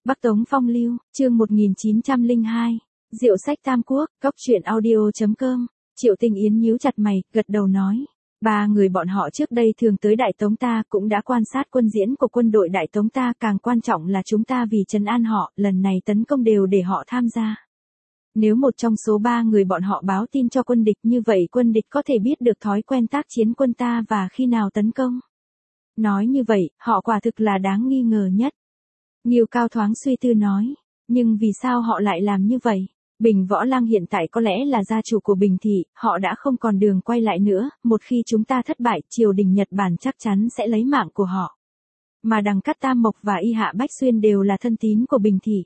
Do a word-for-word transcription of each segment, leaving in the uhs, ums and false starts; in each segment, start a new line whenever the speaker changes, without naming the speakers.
Bắc Tống Phong Lưu, chương một nghìn chín trăm lẻ hai. Diệu sách Tam Quốc, cóc truyện audio chấm com. Triệu Tinh Yến nhíu chặt mày, gật đầu nói. Ba người bọn họ trước đây thường tới Đại Tống ta cũng đã quan sát quân diễn của quân đội Đại Tống ta, càng quan trọng là chúng ta vì trấn an họ, lần này tấn công đều để họ tham gia. Nếu một trong số ba người bọn họ báo tin cho quân địch, như vậy quân địch có thể biết được thói quen tác chiến quân ta và khi nào tấn công. Nói như vậy, họ quả thực là đáng nghi ngờ nhất. Ngưu Cao thoáng suy tư nói, nhưng vì sao họ lại làm như vậy? Bình Võ Lăng hiện tại có lẽ là gia chủ của Bình Thị, họ đã không còn đường quay lại nữa, một khi chúng ta thất bại, triều đình Nhật Bản chắc chắn sẽ lấy mạng của họ. Mà Đằng Cát Tam Mộc và Y Hạ Bách Xuyên đều là thân tín của Bình Thị.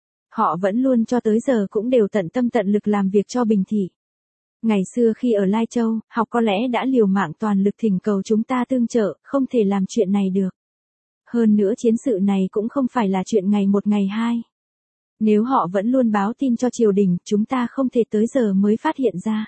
Họ vẫn luôn cho tới giờ cũng đều tận tâm tận lực làm việc cho Bình Thị. Ngày xưa khi ở Lai Châu, học có lẽ đã liều mạng toàn lực thỉnh cầu chúng ta tương trợ, không thể làm chuyện này được. Hơn nữa chiến sự này cũng không phải là chuyện ngày một ngày hai. Nếu họ vẫn luôn báo tin cho triều đình, chúng ta không thể tới giờ mới phát hiện ra.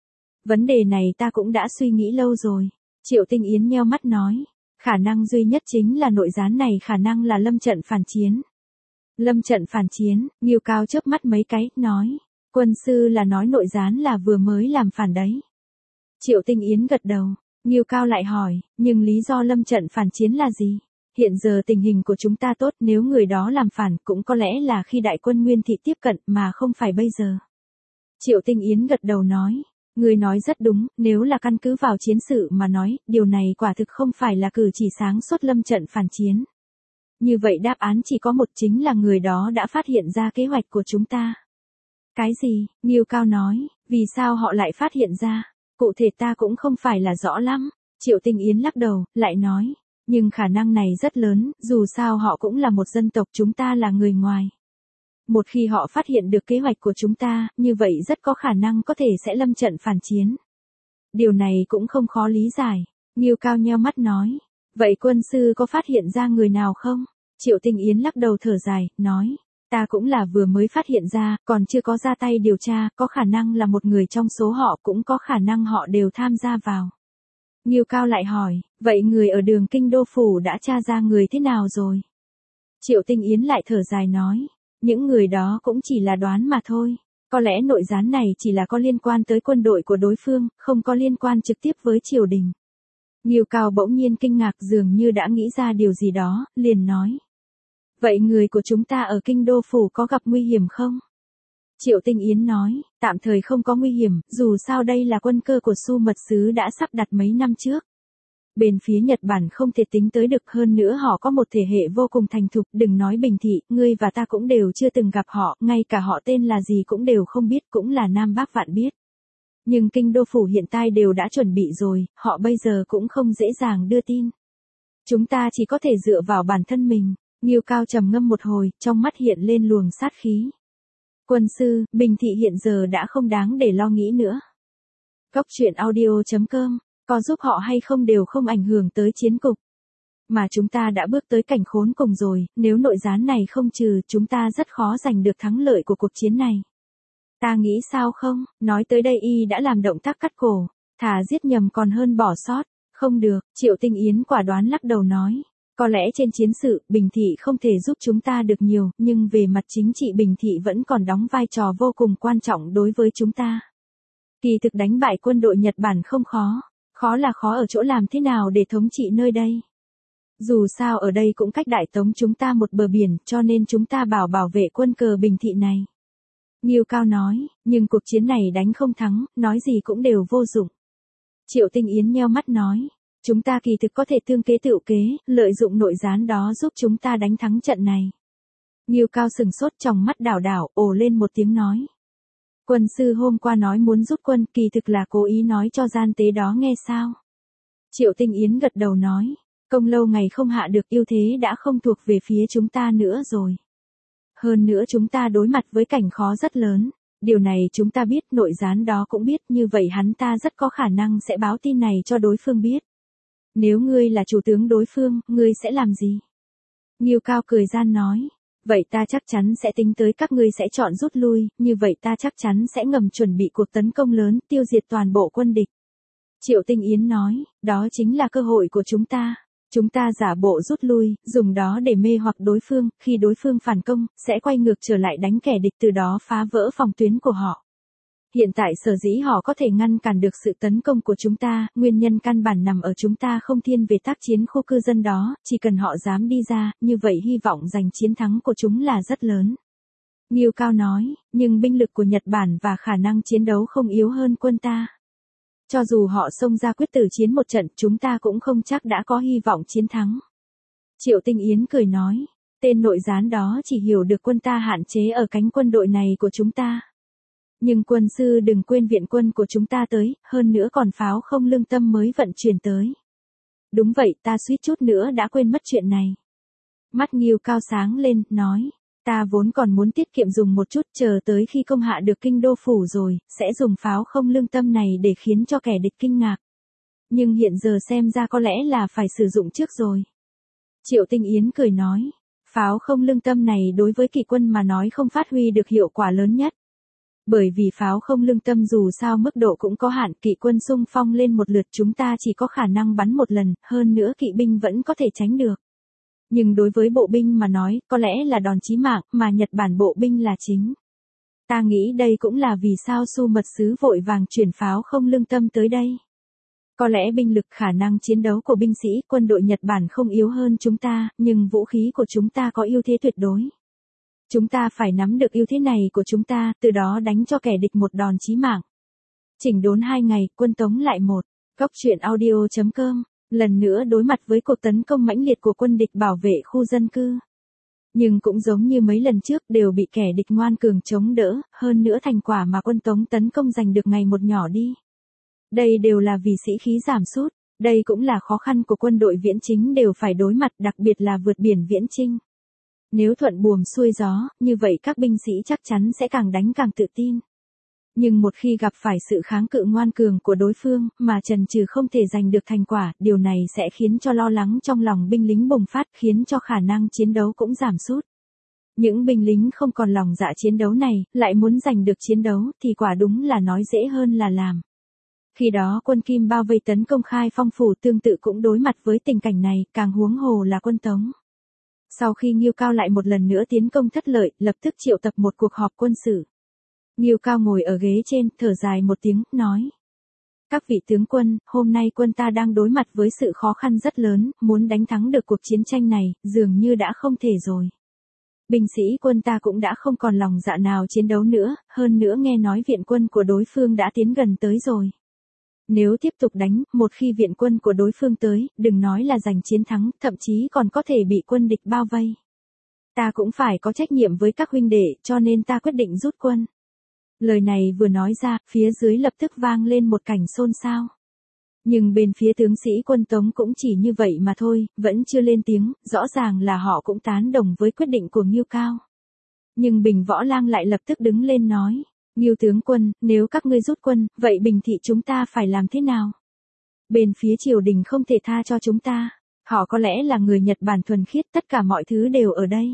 Vấn đề này ta cũng đã suy nghĩ lâu rồi. Triệu Tinh Yến nheo mắt nói, khả năng duy nhất chính là nội gián này khả năng là lâm trận phản chiến. Lâm trận phản chiến, Ngưu Cao chớp mắt mấy cái, nói, quân sư là nói nội gián là vừa mới làm phản đấy. Triệu Tinh Yến gật đầu, Ngưu Cao lại hỏi, nhưng lý do lâm trận phản chiến là gì? Hiện giờ tình hình của chúng ta tốt, nếu người đó làm phản cũng có lẽ là khi đại quân Nguyên Thị tiếp cận mà không phải bây giờ. Triệu Tinh Yến gật đầu nói, người nói rất đúng, nếu là căn cứ vào chiến sự mà nói, điều này quả thực không phải là cử chỉ sáng suốt lâm trận phản chiến. Như vậy đáp án chỉ có một, chính là người đó đã phát hiện ra kế hoạch của chúng ta. Cái gì? Ngưu Cao nói, vì sao họ lại phát hiện ra? Cụ thể ta cũng không phải là rõ lắm. Triệu Tinh Yến lắc đầu, lại nói, nhưng khả năng này rất lớn, dù sao họ cũng là một dân tộc, chúng ta là người ngoài. Một khi họ phát hiện được kế hoạch của chúng ta, như vậy rất có khả năng có thể sẽ lâm trận phản chiến. Điều này cũng không khó lý giải. Ngưu Cao nheo mắt nói, vậy quân sư có phát hiện ra người nào không? Triệu Tinh Yến lắc đầu thở dài, nói, ta cũng là vừa mới phát hiện ra, còn chưa có ra tay điều tra, có khả năng là một người trong số họ, cũng có khả năng họ đều tham gia vào. Ngưu Cao lại hỏi, vậy người ở Đường Kinh Đô Phủ đã tra ra người thế nào rồi? Triệu Tinh Yến lại thở dài nói, những người đó cũng chỉ là đoán mà thôi. Có lẽ nội gián này chỉ là có liên quan tới quân đội của đối phương, không có liên quan trực tiếp với triều đình. Ngưu Cao bỗng nhiên kinh ngạc, dường như đã nghĩ ra điều gì đó, liền nói. Vậy người của chúng ta ở Kinh Đô Phủ có gặp nguy hiểm không? Triệu Tinh Yến nói, tạm thời không có nguy hiểm, dù sao đây là quân cơ của Xu Mật Sứ đã sắp đặt mấy năm trước. Bên phía Nhật Bản không thể tính tới được, hơn nữa họ có một thể hệ vô cùng thành thục, đừng nói Bình Thị, ngươi và ta cũng đều chưa từng gặp họ, ngay cả họ tên là gì cũng đều không biết, cũng là Nam Bắc Vạn biết. Nhưng Kinh Đô Phủ hiện tại đều đã chuẩn bị rồi, họ bây giờ cũng không dễ dàng đưa tin. Chúng ta chỉ có thể dựa vào bản thân mình. Ngưu Cao trầm ngâm một hồi, trong mắt hiện lên luồng sát khí. Quân sư, Bình Thị hiện giờ đã không đáng để lo nghĩ nữa. Cóc truyện audio chấm com, có giúp họ hay không đều không ảnh hưởng tới chiến cục. Mà chúng ta đã bước tới cảnh khốn cùng rồi, nếu nội gián này không trừ, chúng ta rất khó giành được thắng lợi của cuộc chiến này. Ta nghĩ sao không? Nói tới đây y đã làm động tác cắt cổ, thà giết nhầm còn hơn bỏ sót. Không được, Triệu Tinh Yến quả đoán lắc đầu nói. Có lẽ trên chiến sự, Bình Thị không thể giúp chúng ta được nhiều, nhưng về mặt chính trị Bình Thị vẫn còn đóng vai trò vô cùng quan trọng đối với chúng ta. Kỳ thực đánh bại quân đội Nhật Bản không khó, khó là khó ở chỗ làm thế nào để thống trị nơi đây. Dù sao ở đây cũng cách Đại Tống chúng ta một bờ biển, cho nên chúng ta bảo bảo vệ quân cờ Bình Thị này. Ngưu Cao nói, nhưng cuộc chiến này đánh không thắng, nói gì cũng đều vô dụng. Triệu Tinh Yến nheo mắt nói. Chúng ta kỳ thực có thể tương kế tựu kế, lợi dụng nội gián đó giúp chúng ta đánh thắng trận này. Ngưu Cao sừng sốt, trong mắt đảo đảo, ồ lên một tiếng nói. Quân sư hôm qua nói muốn giúp quân, kỳ thực là cố ý nói cho gian tế đó nghe sao? Triệu Tinh Yến gật đầu nói, công lâu ngày không hạ được, ưu thế đã không thuộc về phía chúng ta nữa rồi. Hơn nữa chúng ta đối mặt với cảnh khó rất lớn. Điều này chúng ta biết, nội gián đó cũng biết, như vậy hắn ta rất có khả năng sẽ báo tin này cho đối phương biết. Nếu ngươi là chủ tướng đối phương, ngươi sẽ làm gì? Ngưu Cao cười gian nói, vậy ta chắc chắn sẽ tính tới các ngươi sẽ chọn rút lui, như vậy ta chắc chắn sẽ ngầm chuẩn bị cuộc tấn công lớn, tiêu diệt toàn bộ quân địch. Triệu Tinh Yến nói, đó chính là cơ hội của chúng ta. Chúng ta giả bộ rút lui, dùng đó để mê hoặc đối phương, khi đối phương phản công, sẽ quay ngược trở lại đánh kẻ địch, từ đó phá vỡ phòng tuyến của họ. Hiện tại sở dĩ họ có thể ngăn cản được sự tấn công của chúng ta, nguyên nhân căn bản nằm ở chúng ta không thiên về tác chiến khu cư dân đó, chỉ cần họ dám đi ra, như vậy hy vọng giành chiến thắng của chúng là rất lớn. Nghiêu Cao nói, nhưng binh lực của Nhật Bản và khả năng chiến đấu không yếu hơn quân ta. Cho dù họ xông ra quyết tử chiến một trận, chúng ta cũng không chắc đã có hy vọng chiến thắng. Triệu Tinh Yến cười nói, tên nội gián đó chỉ hiểu được quân ta hạn chế ở cánh quân đội này của chúng ta. Nhưng quân sư đừng quên viện quân của chúng ta tới, hơn nữa còn pháo không lương tâm mới vận chuyển tới. Đúng vậy, ta suýt chút nữa đã quên mất chuyện này. Mắt Nghiêu Cao sáng lên, nói, ta vốn còn muốn tiết kiệm dùng một chút, chờ tới khi công hạ được kinh đô phủ rồi, sẽ dùng pháo không lương tâm này để khiến cho kẻ địch kinh ngạc. Nhưng hiện giờ xem ra có lẽ là phải sử dụng trước rồi. Triệu Tinh Yến cười nói, pháo không lương tâm này đối với kỵ quân mà nói không phát huy được hiệu quả lớn nhất. Bởi vì pháo không lương tâm dù sao mức độ cũng có hạn, kỵ quân xung phong lên một lượt chúng ta chỉ có khả năng bắn một lần, hơn nữa kỵ binh vẫn có thể tránh được. Nhưng đối với bộ binh mà nói, có lẽ là đòn chí mạng, mà Nhật Bản bộ binh là chính. Ta nghĩ đây cũng là vì sao Su mật sứ vội vàng chuyển pháo không lương tâm tới đây. Có lẽ binh lực khả năng chiến đấu của binh sĩ quân đội Nhật Bản không yếu hơn chúng ta, nhưng vũ khí của chúng ta có ưu thế tuyệt đối. Chúng ta phải nắm được ưu thế này của chúng ta, từ đó đánh cho kẻ địch một đòn chí mạng. Chỉnh đốn hai ngày, quân tống lại một. Góc truyện audio chấm com. Lần nữa đối mặt với cuộc tấn công mãnh liệt của quân địch bảo vệ khu dân cư. Nhưng cũng giống như mấy lần trước đều bị kẻ địch ngoan cường chống đỡ, hơn nữa thành quả mà quân tống tấn công giành được ngày một nhỏ đi. Đây đều là vì sĩ khí giảm sút, đây cũng là khó khăn của quân đội viễn chính đều phải đối mặt, đặc biệt là vượt biển viễn chinh. Nếu thuận buồm xuôi gió, như vậy các binh sĩ chắc chắn sẽ càng đánh càng tự tin. Nhưng một khi gặp phải sự kháng cự ngoan cường của đối phương, mà chần chừ không thể giành được thành quả, điều này sẽ khiến cho lo lắng trong lòng binh lính bùng phát, khiến cho khả năng chiến đấu cũng giảm sút. Những binh lính không còn lòng dạ chiến đấu này, lại muốn giành được chiến đấu, thì quả đúng là nói dễ hơn là làm. Khi đó quân Kim bao vây tấn công Khai Phong phủ tương tự cũng đối mặt với tình cảnh này, càng huống hồ là quân Tống. Sau khi Nghiêu Cao lại một lần nữa tiến công thất lợi, lập tức triệu tập một cuộc họp quân sự. Nghiêu Cao ngồi ở ghế trên, thở dài một tiếng, nói. Các vị tướng quân, hôm nay quân ta đang đối mặt với sự khó khăn rất lớn, muốn đánh thắng được cuộc chiến tranh này, dường như đã không thể rồi. Binh sĩ quân ta cũng đã không còn lòng dạ nào chiến đấu nữa, hơn nữa nghe nói viện quân của đối phương đã tiến gần tới rồi. Nếu tiếp tục đánh, một khi viện quân của đối phương tới, đừng nói là giành chiến thắng, thậm chí còn có thể bị quân địch bao vây. Ta cũng phải có trách nhiệm với các huynh đệ, cho nên ta quyết định rút quân. Lời này vừa nói ra, phía dưới lập tức vang lên một cảnh xôn xao. Nhưng bên phía tướng sĩ quân Tống cũng chỉ như vậy mà thôi, vẫn chưa lên tiếng, rõ ràng là họ cũng tán đồng với quyết định của Nghiêu Cao. Nhưng Bình Võ Lang lại lập tức đứng lên nói. Nghiêu tướng quân, nếu các ngươi rút quân, vậy Bình thị chúng ta phải làm thế nào? Bên phía triều đình không thể tha cho chúng ta. Họ có lẽ là người Nhật Bản thuần khiết, tất cả mọi thứ đều ở đây.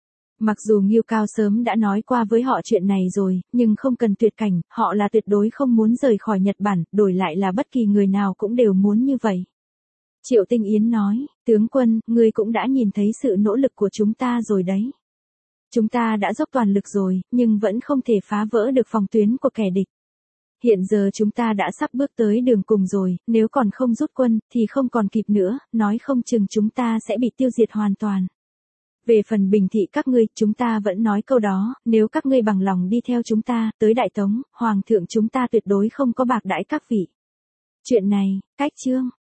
Mặc dù Nghiêu Cao sớm đã nói qua với họ chuyện này rồi, nhưng không cần tuyệt cảnh, họ là tuyệt đối không muốn rời khỏi Nhật Bản, đổi lại là bất kỳ người nào cũng đều muốn như vậy. Triệu Tinh Yến nói, tướng quân, ngươi cũng đã nhìn thấy sự nỗ lực của chúng ta rồi đấy. Chúng ta đã dốc toàn lực rồi, nhưng vẫn không thể phá vỡ được phòng tuyến của kẻ địch. Hiện giờ chúng ta đã sắp bước tới đường cùng rồi, nếu còn không rút quân, thì không còn kịp nữa, nói không chừng chúng ta sẽ bị tiêu diệt hoàn toàn. Về phần Bình thị các ngươi, chúng ta vẫn nói câu đó, nếu các ngươi bằng lòng đi theo chúng ta, tới Đại Tống, Hoàng thượng chúng ta tuyệt đối không có bạc đãi các vị. Chuyện này, cách chương.